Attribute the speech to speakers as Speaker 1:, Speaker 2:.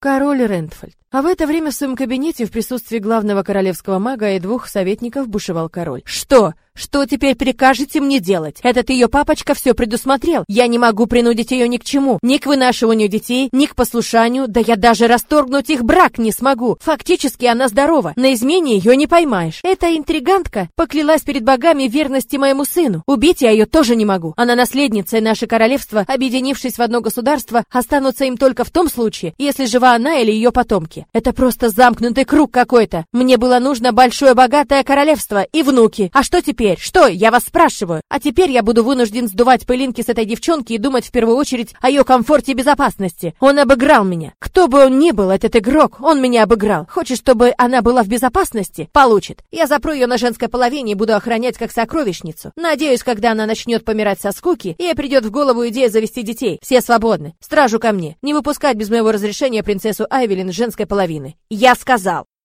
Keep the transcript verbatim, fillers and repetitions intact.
Speaker 1: король Рентфольд. А в это время в своем кабинете в присутствии главного королевского мага и двух советников бушевал король. «Что? Что теперь прикажете мне делать? Этот ее папочка все предусмотрел. Я не могу принудить ее ни к чему. Ни к вынашиванию детей, ни к послушанию. Да я даже расторгнуть их брак не смогу. Фактически она здорова. На измене ее не поймаешь. Эта интригантка поклялась перед богами верности моему сыну. Убить я ее тоже не могу. Она наследница, и наше королевство, объединившись в одно государство, останутся им только в том случае, если жива она или ее потомки. Это просто замкнутый круг какой-то. Мне было нужно большое богатое королевство и внуки. А что теперь? Что? Я вас спрашиваю. А теперь я буду вынужден сдувать пылинки с этой девчонки и думать в первую очередь о ее комфорте и безопасности. Он обыграл меня. Кто бы он ни был, этот игрок, он меня обыграл. Хочет, чтобы она была в безопасности? Получит. Я запру ее на женской половине и буду охранять как сокровищницу. Надеюсь, когда она начнет помирать со скуки, ей придет в голову идея завести детей. Все свободны. Стражу ко мне. Не выпускать без моего разрешения принцессу Айвелин с женской половины. Я сказал.